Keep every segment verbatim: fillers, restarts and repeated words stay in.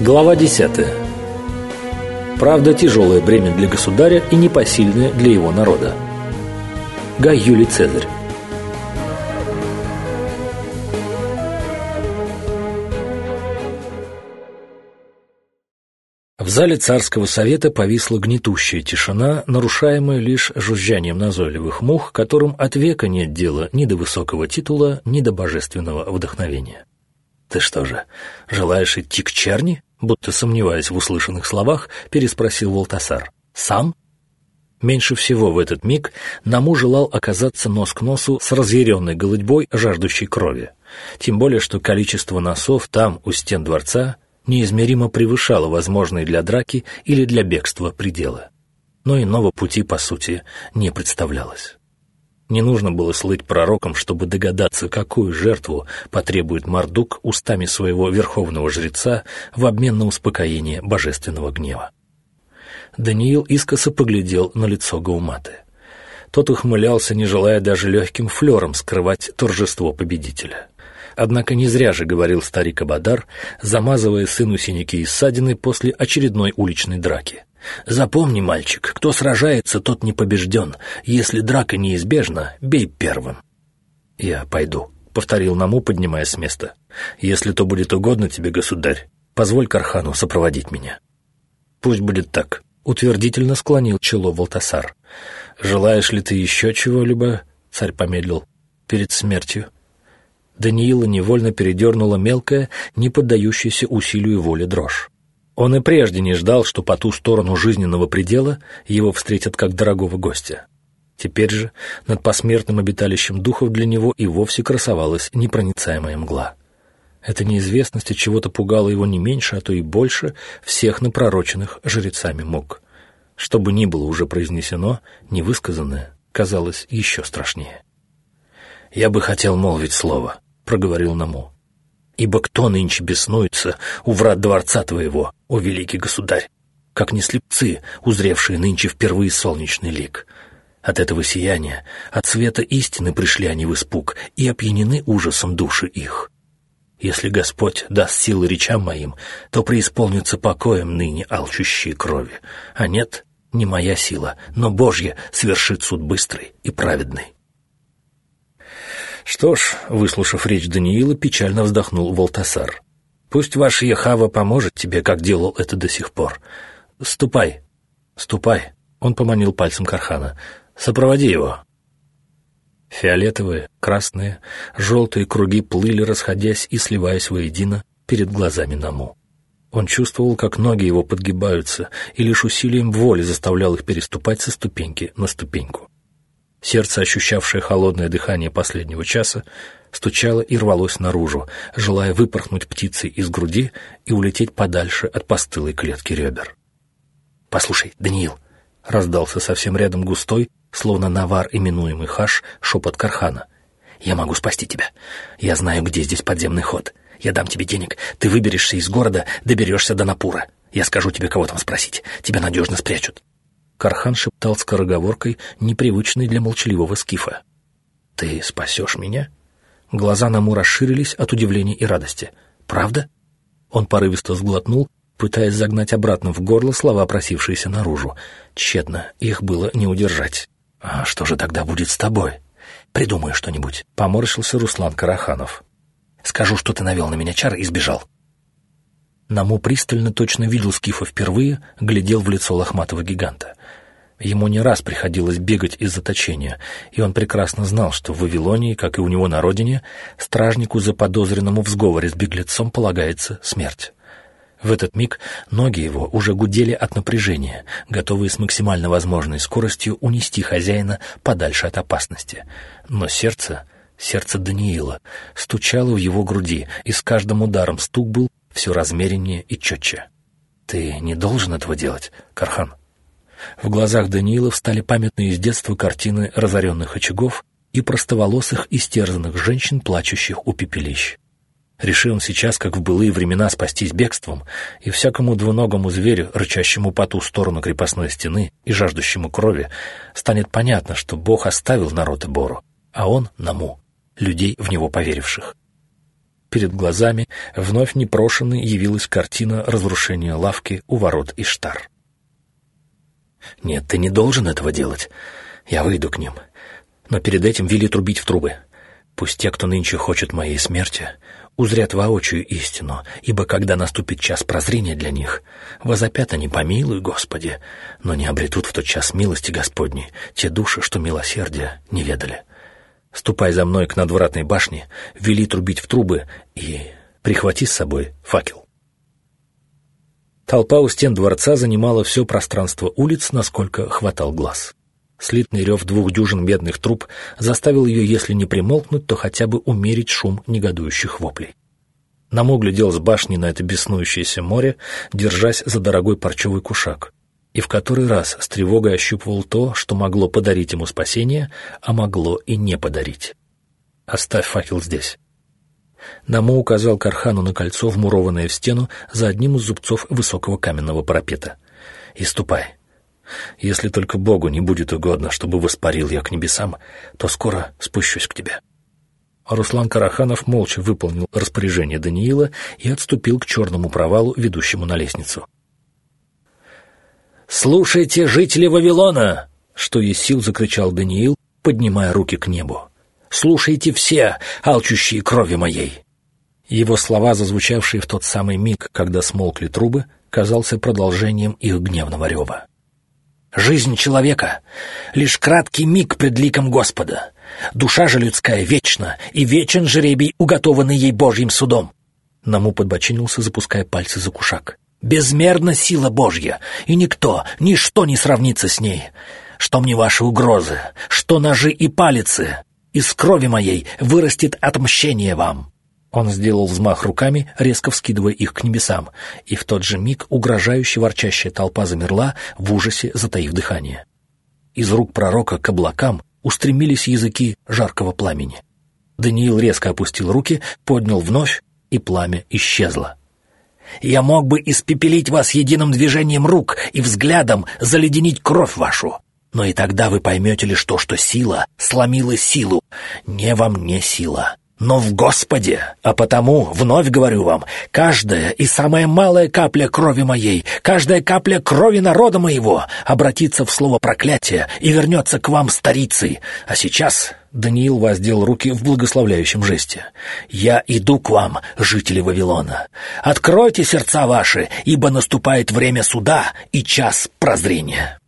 Глава десятая. Правда, тяжелое бремя для государя и непосильное для его народа. Гай Юлий Цезарь. В зале царского совета повисла гнетущая тишина, нарушаемая лишь жужжанием назойливых мух, которым от века нет дела ни до высокого титула, ни до божественного вдохновения. «Ты что же, желаешь идти к черни?» Будто сомневаясь в услышанных словах, переспросил Валтасар. «Сам?» Меньше всего в этот миг Наму желал оказаться нос к носу с разъяренной голытьбой, жаждущей крови. Тем более, что количество носов там, у стен дворца, неизмеримо превышало возможные для драки или для бегства пределы. Но иного пути, по сути, не представлялось. Не нужно было слыть пророком, чтобы догадаться, какую жертву потребует Мардук устами своего верховного жреца в обмен на успокоение божественного гнева. Даниил искоса поглядел на лицо Гауматы. Тот ухмылялся, не желая даже легким флером скрывать торжество победителя. Однако не зря же говорил старик Абадар, замазывая сыну синяки и ссадины после очередной уличной драки. «Запомни, мальчик, кто сражается, тот не побежден. Если драка неизбежна, бей первым». «Я пойду», — повторил Наму, поднимаясь с места. «Если то будет угодно тебе, государь, позволь Кархану сопроводить меня». «Пусть будет так», — утвердительно склонил чело Валтасар. «Желаешь ли ты еще чего-либо?» — царь помедлил. «Перед смертью». Даниила невольно передернула мелкая, не поддающаяся усилию воли дрожь. Он и прежде не ждал, что по ту сторону жизненного предела его встретят как дорогого гостя. Теперь же над посмертным обиталищем духов для него и вовсе красовалась непроницаемая мгла. Эта неизвестность от чего-то пугала его не меньше, а то и больше всех напророченных жрецами мук. Что бы ни было уже произнесено, невысказанное казалось еще страшнее. «Я бы хотел молвить слово», — проговорил Наму. «Ибо кто нынче беснуется у врат дворца твоего, о великий государь, как не слепцы, узревшие нынче впервые солнечный лик? От этого сияния, от света истины пришли они в испуг и опьянены ужасом души их. Если Господь даст силы речам моим, то преисполнится покоем ныне алчущие крови, а нет, не моя сила, но Божья свершит суд быстрый и праведный». «Что ж», — выслушав речь Даниила, печально вздохнул Валтасар. «Пусть ваш Яхава поможет тебе, как делал это до сих пор. Ступай, ступай», — он поманил пальцем Кархана. «Сопроводи его». Фиолетовые, красные, желтые круги плыли, расходясь и сливаясь воедино перед глазами Наму. Он чувствовал, как ноги его подгибаются, и лишь усилием воли заставлял их переступать со ступеньки на ступеньку. Сердце, ощущавшее холодное дыхание последнего часа, стучало и рвалось наружу, желая выпорхнуть птицей из груди и улететь подальше от постылой клетки ребер. «Послушай, Даниил!» — раздался совсем рядом густой, словно навар, именуемый Хаш, шепот Кархана. «Я могу спасти тебя. Я знаю, где здесь подземный ход. Я дам тебе денег. Ты выберешься из города, доберешься до Напура. Я скажу тебе, кого там спросить. Тебя надежно спрячут». Кархан шептал скороговоркой, непривычной для молчаливого скифа. «Ты спасешь меня?» Глаза Наму расширились от удивления и радости. «Правда?» Он порывисто сглотнул, пытаясь загнать обратно в горло слова, просившиеся наружу. Тщетно, их было не удержать. «А что же тогда будет с тобой?» «Придумай что-нибудь», — поморщился Руслан Караханов. «Скажу, что ты навел на меня чары и сбежал». Наму пристально, точно видел скифа впервые, глядел в лицо лохматого гиганта. Ему не раз приходилось бегать из заточения, и он прекрасно знал, что в Вавилонии, как и у него на родине, стражнику, заподозренному в сговоре с беглецом, полагается смерть. В этот миг ноги его уже гудели от напряжения, готовые с максимально возможной скоростью унести хозяина подальше от опасности. Но сердце, сердце Даниила, стучало в его груди, и с каждым ударом стук был все размереннее и четче. «Ты не должен этого делать, Кархан». В глазах Даниила встали памятные с детства картины разоренных очагов и простоволосых, истерзанных женщин, плачущих у пепелищ. Реши он сейчас, как в былые времена, спастись бегством, и всякому двуногому зверю, рычащему по ту сторону крепостной стены и жаждущему крови, станет понятно, что Бог оставил народ Эбору, а он — Наму, людей, в него поверивших. Перед глазами вновь непрошенной явилась картина разрушения лавки у ворот Иштар. «Нет, ты не должен этого делать. Я выйду к ним. Но перед этим вели трубить в трубы. Пусть те, кто нынче хочет моей смерти, узрят воочию истину, ибо когда наступит час прозрения для них, возопят они: помилуй, Господи, но не обретут в тот час милости Господней те души, что милосердия не ведали. Ступай за мной к надвратной башне, вели трубить в трубы и прихвати с собой факел». Толпа у стен дворца занимала все пространство улиц, насколько хватал глаз. Слитный рев двух дюжин медных труб заставил ее, если не примолкнуть, то хотя бы умерить шум негодующих воплей. Наму глядел с башни на это беснующееся море, держась за дорогой парчевый кушак, и в который раз с тревогой ощупывал то, что могло подарить ему спасение, а могло и не подарить. «Оставь факел здесь». Наму указал Кархану на кольцо, вмурованное в стену за одним из зубцов высокого каменного парапета. «И ступай. Если только Богу не будет угодно, чтобы воспарил я к небесам, то скоро спущусь к тебе». Руслан Караханов молча выполнил распоряжение Даниила и отступил к черному провалу, ведущему на лестницу. «Слушайте, жители Вавилона!» — что есть сил закричал Даниил, поднимая руки к небу. «Слушайте все, алчущие крови моей!» Его слова, зазвучавшие в тот самый миг, когда смолкли трубы, казался продолжением их гневного рева. «Жизнь человека — лишь краткий миг пред ликом Господа. Душа же людская вечна, и вечен жребий, уготованный ей Божьим судом». Наму подбочинился, запуская пальцы за кушак. «Безмерна сила Божья, и никто, ничто не сравнится с ней. Что мне ваши угрозы, что ножи и палицы? Из крови моей вырастет отмщение вам». Он сделал взмах руками, резко вскидывая их к небесам, и в тот же миг угрожающе ворчащая толпа замерла, в ужасе затаив дыхание. Из рук пророка к облакам устремились языки жаркого пламени. Даниил резко опустил руки, поднял вновь, и пламя исчезло. «Я мог бы испепелить вас единым движением рук и взглядом заледенить кровь вашу, но и тогда вы поймете лишь то, что сила сломила силу. Не во мне сила, но в Господе. А потому, вновь говорю вам, каждая и самая малая капля крови моей, каждая капля крови народа моего обратится в слово проклятия и вернется к вам старицей. А сейчас...» Даниил воздел руки в благословляющем жесте. «Я иду к вам, жители Вавилона. Откройте сердца ваши, ибо наступает время суда и час прозрения».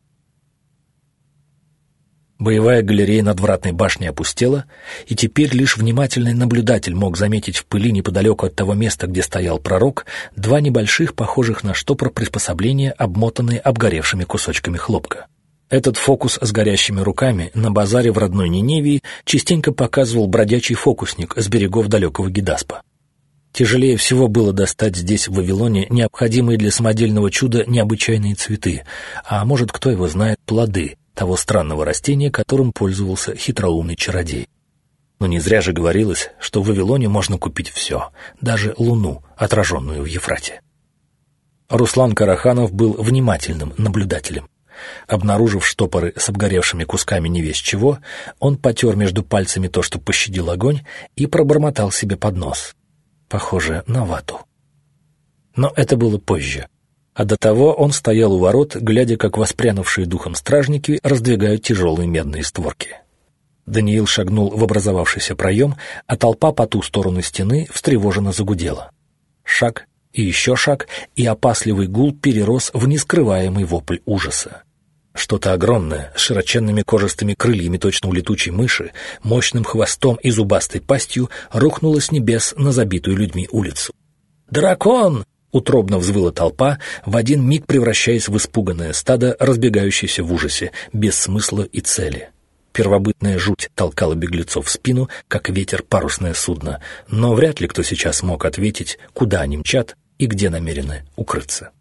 Боевая галерея надвратной башни опустела, и теперь лишь внимательный наблюдатель мог заметить в пыли неподалеку от того места, где стоял пророк, два небольших, похожих на штопор приспособления, обмотанные обгоревшими кусочками хлопка. Этот фокус с горящими руками на базаре в родной Ниневии частенько показывал бродячий фокусник с берегов далекого Гидаспа. Тяжелее всего было достать здесь, в Вавилоне, необходимые для самодельного чуда необычайные цветы, а может, кто его знает, плоды того странного растения, которым пользовался хитроумный чародей. Но не зря же говорилось, что в Вавилоне можно купить все, даже луну, отраженную в Ефрате. Руслан Караханов был внимательным наблюдателем. Обнаружив штопоры с обгоревшими кусками невесть чего, он потер между пальцами то, что пощадил огонь, и пробормотал себе под нос. Похоже на вату. Но это было позже. А до того он стоял у ворот, глядя, как воспрянувшие духом стражники раздвигают тяжелые медные створки. Даниил шагнул в образовавшийся проем, а толпа по ту сторону стены встревоженно загудела. Шаг и еще шаг, и опасливый гул перерос в нескрываемый вопль ужаса. Что-то огромное, с широченными кожистыми крыльями точно у летучей мыши, мощным хвостом и зубастой пастью рухнуло с небес на забитую людьми улицу. «Дракон!» — утробно взвыла толпа, в один миг превращаясь в испуганное стадо, разбегающееся в ужасе, без смысла и цели. Первобытная жуть толкала беглецов в спину, как ветер парусное судно, но вряд ли кто сейчас мог ответить, куда они мчат и где намерены укрыться.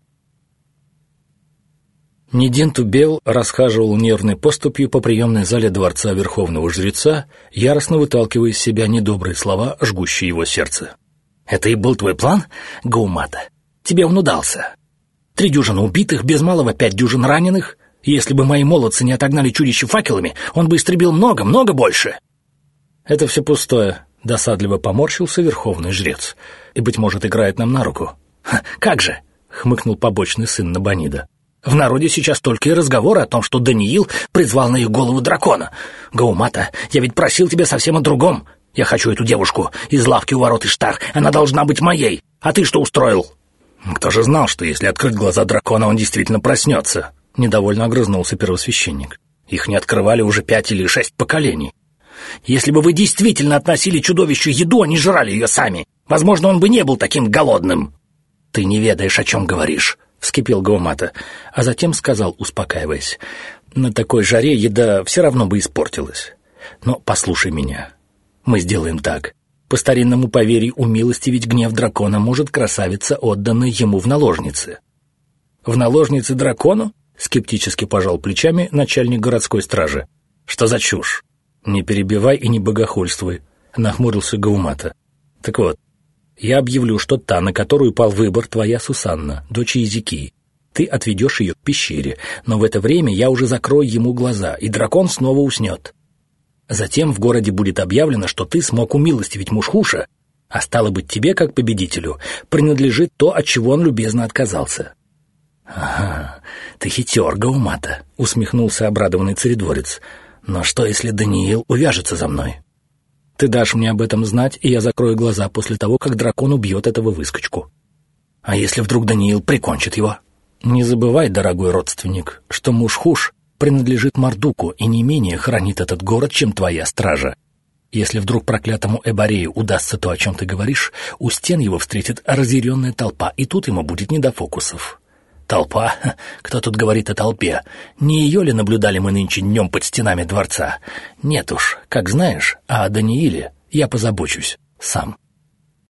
Нидинту Бел расхаживал нервной поступью по приемной зале дворца Верховного Жреца, яростно выталкивая из себя недобрые слова, жгущие его сердце. «Это и был твой план, Гаумата? Тебе он удался. Три дюжины убитых, без малого пять дюжин раненых. Если бы мои молодцы не отогнали чудище факелами, он бы истребил много, много больше». «Это все пустое», Досадливо поморщился верховный жрец. И, быть может, играет нам на руку. «Как же!» — хмыкнул побочный сын Набонида. «В народе сейчас только и разговоры о том, что Даниил призвал на их голову дракона. Гаумата, я ведь просил тебя совсем о другом. Я хочу эту девушку из лавки у ворот Иштар. Она должна быть моей. А ты что устроил?» «Кто же знал, что если открыть глаза дракона, он действительно проснется?» — недовольно огрызнулся первосвященник. «Их не открывали уже пять или шесть поколений. Если бы вы действительно относили чудовищу еду, а не жрали ее сами, возможно, он бы не был таким голодным». «Ты не ведаешь, о чем говоришь», — вскипел Гаумата, а затем сказал, успокаиваясь: «На такой жаре еда все равно бы испортилась. Но послушай меня. Мы сделаем так. По старинному поверью умилостивить гнев дракона может красавица, отданная ему в наложницы». «В наложницы дракону?» — скептически пожал плечами начальник городской стражи. «Что за чушь?» «Не перебивай и не богохульствуй», — нахмурился Гаумата. «Так вот, я объявлю, что та, на которую пал выбор, твоя Сусанна, дочь Езекии. Ты отведешь ее к пещере, но в это время я уже закрою ему глаза, и дракон снова уснет. Затем в городе будет объявлено, что ты смог умилостивить Мушхуша, а стало быть, тебе, как победителю, принадлежит то, от чего он любезно отказался». «Ага, ты хитер, Гаумата», — усмехнулся обрадованный царедворец. «Но что, если Даниил увяжется за мной? Ты дашь мне об этом знать, и я закрою глаза после того, как дракон убьет этого выскочку. А если вдруг Даниил прикончит его? Не забывай, дорогой родственник, что Мушхуш принадлежит Мардуку и не менее хранит этот город, чем твоя стража. Если вдруг проклятому Эбарею удастся то, о чем ты говоришь, у стен его встретит разъяренная толпа, и тут ему будет не до фокусов». «Толпа? Кто тут говорит о толпе? Не ее ли наблюдали мы нынче днем под стенами дворца? Нет уж, как знаешь, а о Данииле я позабочусь сам».